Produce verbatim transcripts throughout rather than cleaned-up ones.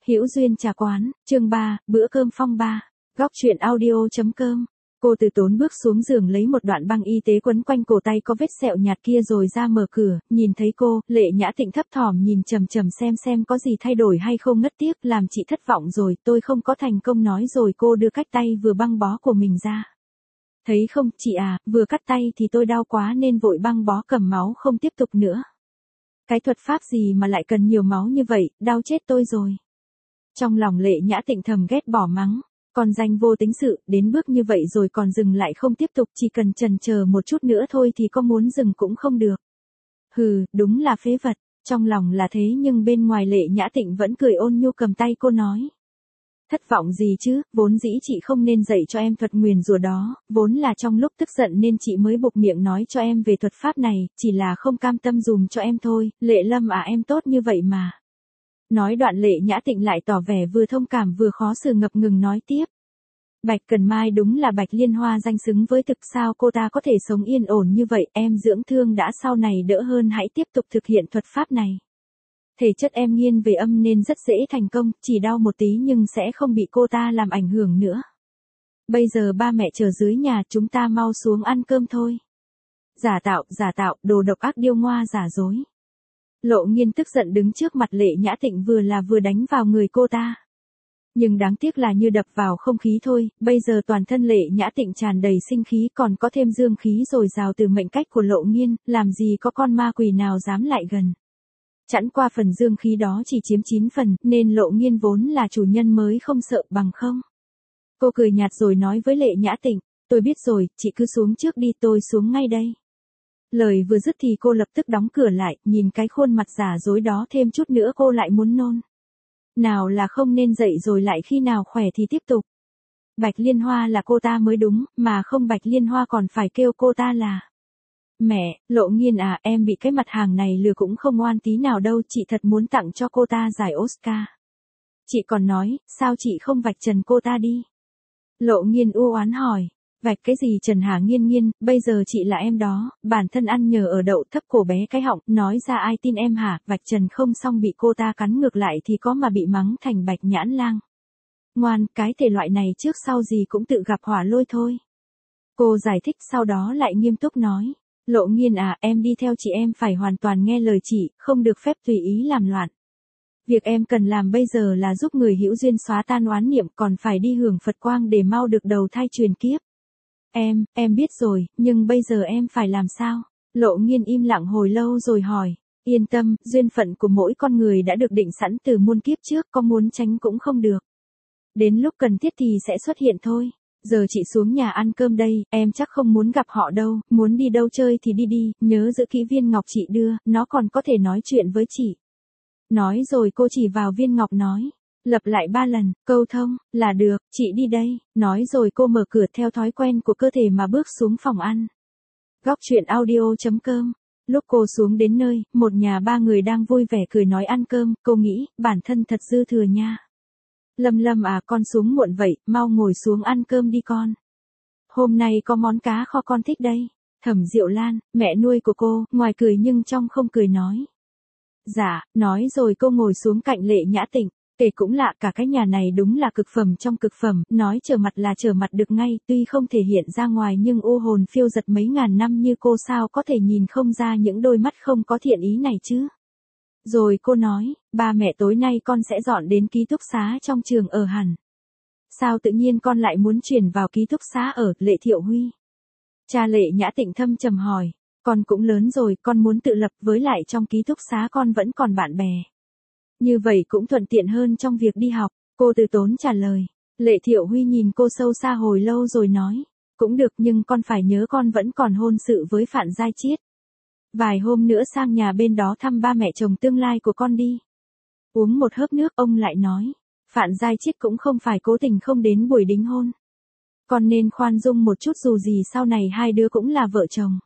Hữu Duyên trà quán, chương ba, bữa cơm phong ba. Góc truyện audio.com. Cô Từ Tốn bước xuống giường lấy một đoạn băng y tế quấn quanh cổ tay có vết sẹo nhạt kia rồi ra mở cửa, nhìn thấy cô, Lệ Nhã Tịnh thấp thỏm nhìn chằm chằm xem xem có gì thay đổi hay không, ngất tiếc, làm chị thất vọng rồi, tôi không có thành công, nói rồi cô đưa cách tay vừa băng bó của mình ra. Thấy không, chị à, vừa cắt tay thì tôi đau quá nên vội băng bó cầm máu không tiếp tục nữa. Cái thuật pháp gì mà lại cần nhiều máu như vậy, đau chết tôi rồi. Trong lòng Lệ Nhã Tịnh thầm ghét bỏ mắng, còn danh vô tính sự, đến bước như vậy rồi còn dừng lại không tiếp tục, chỉ cần chần chờ một chút nữa thôi thì có muốn dừng cũng không được. Hừ, đúng là phế vật, trong lòng là thế nhưng bên ngoài Lệ Nhã Tịnh vẫn cười ôn nhu cầm tay cô nói. Thất vọng gì chứ, vốn dĩ chị không nên dạy cho em thuật nguyền rủa đó, vốn là trong lúc tức giận nên chị mới buộc miệng nói cho em về thuật pháp này, chỉ là không cam tâm dùm cho em thôi, Lệ Lâm à, em tốt như vậy mà. Nói đoạn Lệ Nhã Tịnh lại tỏ vẻ vừa thông cảm vừa khó xử ngập ngừng nói tiếp. Bạch Cần Mai đúng là Bạch Liên Hoa danh xứng với thực, sao cô ta có thể sống yên ổn như vậy, em dưỡng thương đã sau này đỡ hơn, hãy tiếp tục thực hiện thuật pháp này. Thể chất em nghiêng về âm nên rất dễ thành công, chỉ đau một tí nhưng sẽ không bị cô ta làm ảnh hưởng nữa. Bây giờ ba mẹ chờ dưới nhà, chúng ta mau xuống ăn cơm thôi. Giả tạo, giả tạo, đồ độc ác điêu ngoa giả dối. Lộ Nghiên tức giận đứng trước mặt Lệ Nhã Tịnh vừa là vừa đánh vào người cô ta. Nhưng đáng tiếc là như đập vào không khí thôi, bây giờ toàn thân Lệ Nhã Tịnh tràn đầy sinh khí, còn có thêm dương khí dồi dào từ mệnh cách của Lộ Nghiên, làm gì có con ma quỷ nào dám lại gần. Chẵn qua phần dương khí đó chỉ chiếm chín phần, nên Lộ Nghiên vốn là chủ nhân mới không sợ bằng không. Cô cười nhạt rồi nói với Lệ Nhã Tịnh, tôi biết rồi, chị cứ xuống trước đi, tôi xuống ngay đây. Lời vừa dứt thì cô lập tức đóng cửa lại, nhìn cái khuôn mặt giả dối đó thêm chút nữa cô lại muốn nôn. Nào là không nên dậy rồi lại khi nào khỏe thì tiếp tục. Bạch Liên Hoa là cô ta mới đúng, mà không Bạch Liên Hoa còn phải kêu cô ta là. Mẹ, Lộ Nghiên à, em bị cái mặt hàng này lừa cũng không ngoan tí nào đâu, chị thật muốn tặng cho cô ta giải Oscar. Chị còn nói, sao chị không vạch trần cô ta đi? Lộ Nghiên u oán hỏi. Vạch cái gì Trần hả Nghiên Nghiên, bây giờ chị là em đó, bản thân ăn nhờ ở đậu, thấp cổ bé cái họng, nói ra ai tin em hả, vạch trần không xong bị cô ta cắn ngược lại thì có mà bị mắng thành Bạch Nhãn Lang. Ngoan, cái thể loại này trước sau gì cũng tự gặp hỏa lôi thôi. Cô giải thích sau đó lại nghiêm túc nói, Lộ Nghiên à, em đi theo chị em phải hoàn toàn nghe lời chị, không được phép tùy ý làm loạn. Việc em cần làm bây giờ là giúp người hữu duyên xóa tan oán niệm, còn phải đi hưởng Phật quang để mau được đầu thai truyền kiếp. Em, em biết rồi, nhưng bây giờ em phải làm sao? Lộ Nghiên im lặng hồi lâu rồi hỏi. Yên tâm, duyên phận của mỗi con người đã được định sẵn từ muôn kiếp trước, có muốn tránh cũng không được. Đến lúc cần thiết thì sẽ xuất hiện thôi. Giờ chị xuống nhà ăn cơm đây, em chắc không muốn gặp họ đâu, muốn đi đâu chơi thì đi đi, nhớ giữ kỹ viên ngọc chị đưa, nó còn có thể nói chuyện với chị. Nói rồi cô chỉ vào viên ngọc nói. Lặp lại ba lần, câu thông, là được, chị đi đây, nói rồi cô mở cửa theo thói quen của cơ thể mà bước xuống phòng ăn. Góc truyện audio.com. Lúc cô xuống đến nơi, một nhà ba người đang vui vẻ cười nói ăn cơm, cô nghĩ, bản thân thật dư thừa nha. Lâm Lâm à, con xuống muộn vậy, mau ngồi xuống ăn cơm đi con. Hôm nay có món cá kho con thích đây. Thẩm Diệu Lan, mẹ nuôi của cô, ngoài cười nhưng trong không cười nói. Dạ, nói rồi cô ngồi xuống cạnh Lệ Nhã Tịnh. Kể cũng lạ, cả cái nhà này đúng là cực phẩm trong cực phẩm, nói trở mặt là trở mặt được ngay, tuy không thể hiện ra ngoài nhưng u hồn phiêu giật mấy ngàn năm như cô sao có thể nhìn không ra những đôi mắt không có thiện ý này chứ. Rồi cô nói, ba mẹ tối nay con sẽ dọn đến ký túc xá trong trường ở hẳn. Sao tự nhiên con lại muốn chuyển vào ký túc xá ở, Lệ Thiệu Huy? Cha Lệ Nhã Tịnh thâm trầm hỏi, con cũng lớn rồi, con muốn tự lập, với lại trong ký túc xá con vẫn còn bạn bè. Như vậy cũng thuận tiện hơn trong việc đi học, cô Từ Tốn trả lời. Lệ Thiệu Huy nhìn cô sâu xa hồi lâu rồi nói, cũng được nhưng con phải nhớ con vẫn còn hôn sự với Phạn Giai Chiết. Vài hôm nữa sang nhà bên đó thăm ba mẹ chồng tương lai của con đi. Uống một hớp nước ông lại nói, Phạn Giai Chiết cũng không phải cố tình không đến buổi đính hôn. Con nên khoan dung một chút dù gì sau này hai đứa cũng là vợ chồng.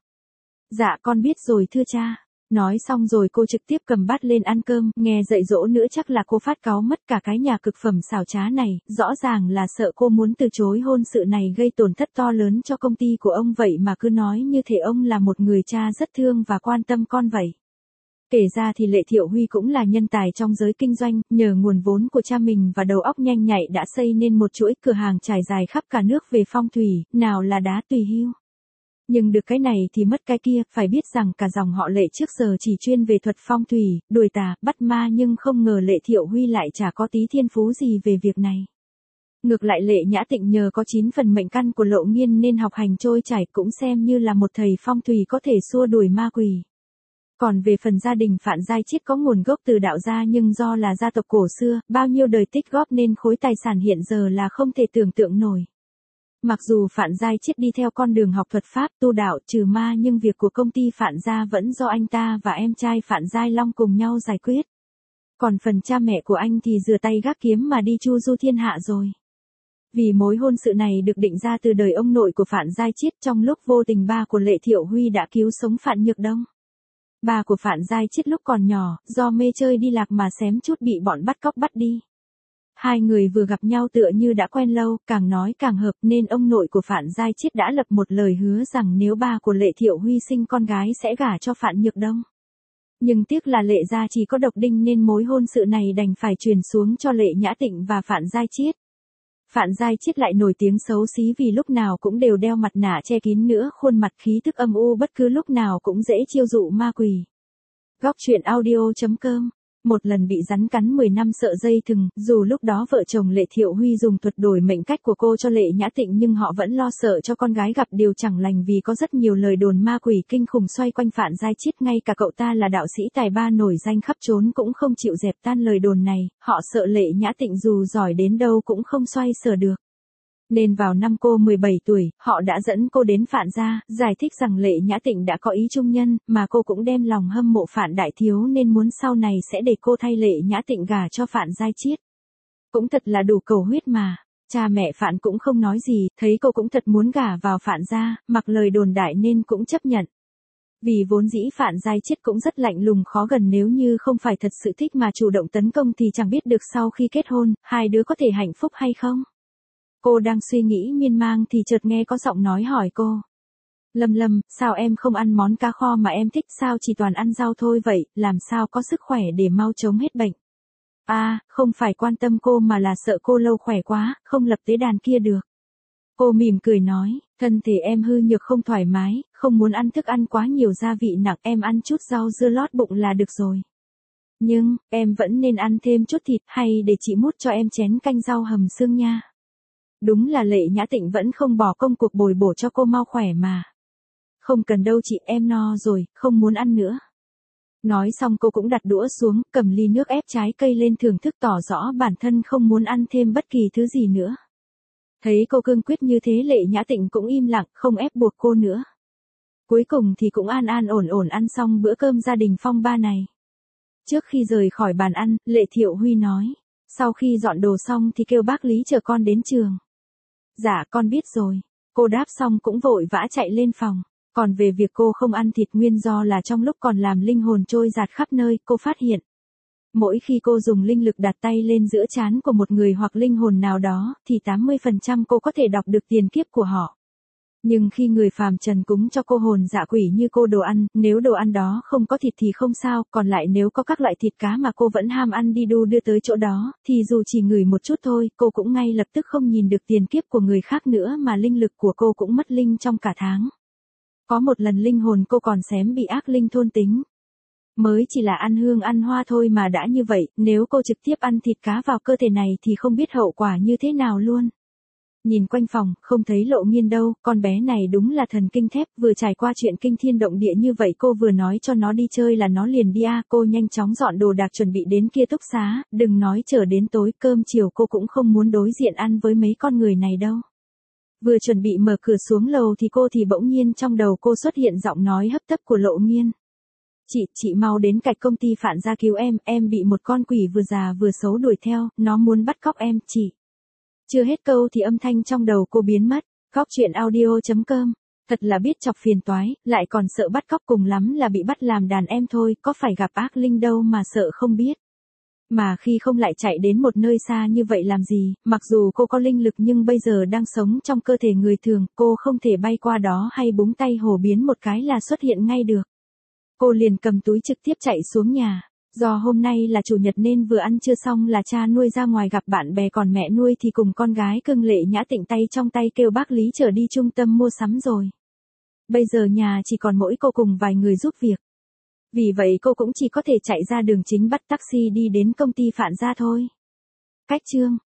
Dạ con biết rồi thưa cha. Nói xong rồi cô trực tiếp cầm bát lên ăn cơm, nghe dạy dỗ nữa chắc là cô phát cáu mất cả cái nhà cực phẩm xảo trá này, rõ ràng là sợ cô muốn từ chối hôn sự này gây tổn thất to lớn cho công ty của ông vậy mà cứ nói như thể ông là một người cha rất thương và quan tâm con vậy. Kể ra thì Lệ Thiệu Huy cũng là nhân tài trong giới kinh doanh, nhờ nguồn vốn của cha mình và đầu óc nhanh nhạy đã xây nên một chuỗi cửa hàng trải dài khắp cả nước về phong thủy, nào là đá tùy hưu. Nhưng được cái này thì mất cái kia, phải biết rằng cả dòng họ Lệ trước giờ chỉ chuyên về thuật phong thủy, đuổi tà, bắt ma, nhưng không ngờ Lệ Thiệu Huy lại chả có tí thiên phú gì về việc này. Ngược lại Lệ Nhã Tịnh nhờ có chín phần mệnh căn của Lộ Nghiên nên học hành trôi chảy, cũng xem như là một thầy phong thủy có thể xua đuổi ma quỷ. Còn về phần gia đình Phạn Giai Chiết có nguồn gốc từ đạo gia, nhưng do là gia tộc cổ xưa, bao nhiêu đời tích góp nên khối tài sản hiện giờ là không thể tưởng tượng nổi. Mặc dù Phạn Giai Chiết đi theo con đường học thuật pháp, tu đạo, trừ ma, nhưng việc của công ty Phạn gia vẫn do anh ta và em trai Phạn Giai Long cùng nhau giải quyết. Còn phần cha mẹ của anh thì rửa tay gác kiếm mà đi chu du thiên hạ rồi. Vì mối hôn sự này được định ra từ đời ông nội của Phạn Giai Chiết, trong lúc vô tình ba của Lệ Thiệu Huy đã cứu sống Phạn Nhược Đông. Ba của Phạn Giai Chiết lúc còn nhỏ, do mê chơi đi lạc mà xém chút bị bọn bắt cóc bắt đi. Hai người vừa gặp nhau tựa như đã quen lâu, càng nói càng hợp, nên ông nội của Phạn Giai Chiết đã lập một lời hứa rằng nếu ba của Lệ Thiệu Huy sinh con gái sẽ gả cho Phạn Nhược Đông. Nhưng tiếc là Lệ gia chỉ có độc đinh nên mối hôn sự này đành phải truyền xuống cho Lệ Nhã Tịnh và Phạn Giai Chiết. Phạn Giai Chiết lại nổi tiếng xấu xí vì lúc nào cũng đều đeo mặt nạ che kín, nữa khuôn mặt khí tức âm u, bất cứ lúc nào cũng dễ chiêu dụ ma quỷ. Góc truyện audio chấm com. Một lần bị rắn cắn mười năm sợ dây thừng, dù lúc đó vợ chồng Lệ Thiệu Huy dùng thuật đổi mệnh cách của cô cho Lệ Nhã Tịnh, nhưng họ vẫn lo sợ cho con gái gặp điều chẳng lành, vì có rất nhiều lời đồn ma quỷ kinh khủng xoay quanh Phạn Giai Chiết, ngay cả cậu ta là đạo sĩ tài ba nổi danh khắp trốn cũng không chịu dẹp tan lời đồn này, họ sợ Lệ Nhã Tịnh dù giỏi đến đâu cũng không xoay sở được. Nên vào năm cô mười bảy tuổi, họ đã dẫn cô đến Phạn gia, giải thích rằng Lệ Nhã Tịnh đã có ý trung nhân, mà cô cũng đem lòng hâm mộ Phạn đại thiếu nên muốn sau này sẽ để cô thay Lệ Nhã Tịnh gả cho Phạn Giai Chiết. Cũng thật là đủ cầu huyết mà. Cha mẹ Phạn cũng không nói gì, thấy cô cũng thật muốn gả vào Phạn gia, mặc lời đồn đại nên cũng chấp nhận. Vì vốn dĩ Phạn Giai Chiết cũng rất lạnh lùng khó gần, nếu như không phải thật sự thích mà chủ động tấn công thì chẳng biết được sau khi kết hôn, hai đứa có thể hạnh phúc hay không. Cô đang suy nghĩ miên man thì chợt nghe có giọng nói hỏi cô. Lâm Lâm, sao em không ăn món cá kho mà em thích, sao chỉ toàn ăn rau thôi vậy, làm sao có sức khỏe để mau chống hết bệnh. À, không phải quan tâm cô mà là sợ cô lâu khỏe quá, không lập tế đàn kia được. Cô mỉm cười nói, thân thể em hư nhược không thoải mái, không muốn ăn thức ăn quá nhiều gia vị nặng, em ăn chút rau dưa lót bụng là được rồi. Nhưng, em vẫn nên ăn thêm chút thịt, hay để chị múc cho em chén canh rau hầm xương nha. Đúng là Lệ Nhã Tịnh vẫn không bỏ công cuộc bồi bổ cho cô mau khỏe mà. Không cần đâu chị, em no rồi, không muốn ăn nữa. Nói xong cô cũng đặt đũa xuống, cầm ly nước ép trái cây lên thưởng thức, tỏ rõ bản thân không muốn ăn thêm bất kỳ thứ gì nữa. Thấy cô cương quyết như thế, Lệ Nhã Tịnh cũng im lặng, không ép buộc cô nữa. Cuối cùng thì cũng an an ổn ổn ăn xong bữa cơm gia đình phong ba này. Trước khi rời khỏi bàn ăn, Lệ Thiệu Huy nói, sau khi dọn đồ xong thì kêu bác Lý chờ con đến trường. Dạ con biết rồi. Cô đáp xong cũng vội vã chạy lên phòng. Còn về việc cô không ăn thịt nguyên do là trong lúc còn làm linh hồn trôi dạt khắp nơi, cô phát hiện. Mỗi khi cô dùng linh lực đặt tay lên giữa trán của một người hoặc linh hồn nào đó, thì tám mươi phần trăm cô có thể đọc được tiền kiếp của họ. Nhưng khi người phàm trần cúng cho cô hồn dạ quỷ như cô đồ ăn, nếu đồ ăn đó không có thịt thì không sao, còn lại nếu có các loại thịt cá mà cô vẫn ham ăn đi đu đưa tới chỗ đó, thì dù chỉ ngửi một chút thôi, cô cũng ngay lập tức không nhìn được tiền kiếp của người khác nữa, mà linh lực của cô cũng mất linh trong cả tháng. Có một lần linh hồn cô còn xém bị ác linh thôn tính. Mới chỉ là ăn hương ăn hoa thôi mà đã như vậy, nếu cô trực tiếp ăn thịt cá vào cơ thể này thì không biết hậu quả như thế nào luôn. Nhìn quanh phòng, không thấy Lộ Nghiên đâu, con bé này đúng là thần kinh thép, vừa trải qua chuyện kinh thiên động địa như vậy cô vừa nói cho nó đi chơi là nó liền đi à, cô nhanh chóng dọn đồ đạc chuẩn bị đến kia túc xá, đừng nói chờ đến tối cơm chiều cô cũng không muốn đối diện ăn với mấy con người này đâu. Vừa chuẩn bị mở cửa xuống lầu thì cô thì bỗng nhiên trong đầu cô xuất hiện giọng nói hấp tấp của Lộ Nghiên. Chị, chị mau đến cạnh công ty Phạn gia cứu em, em bị một con quỷ vừa già vừa xấu đuổi theo, nó muốn bắt cóc em, chị. Chưa hết câu thì âm thanh trong đầu cô biến mất. Góc truyện audio chấm com. Thật là biết chọc phiền toái, lại còn sợ bắt cóc, cùng lắm là bị bắt làm đàn em thôi, có phải gặp ác linh đâu mà sợ không biết. Mà khi không lại chạy đến một nơi xa như vậy làm gì, mặc dù cô có linh lực nhưng bây giờ đang sống trong cơ thể người thường, cô không thể bay qua đó hay búng tay hổ biến một cái là xuất hiện ngay được. Cô liền cầm túi trực tiếp chạy xuống nhà. Do hôm nay là chủ nhật nên vừa ăn trưa xong là cha nuôi ra ngoài gặp bạn bè, còn mẹ nuôi thì cùng con gái cưng Lệ Nhã Tịnh tay trong tay kêu bác Lý chở đi trung tâm mua sắm rồi. Bây giờ nhà chỉ còn mỗi cô cùng vài người giúp việc. Vì vậy cô cũng chỉ có thể chạy ra đường chính bắt taxi đi đến công ty Phạn Gia thôi. Cách chương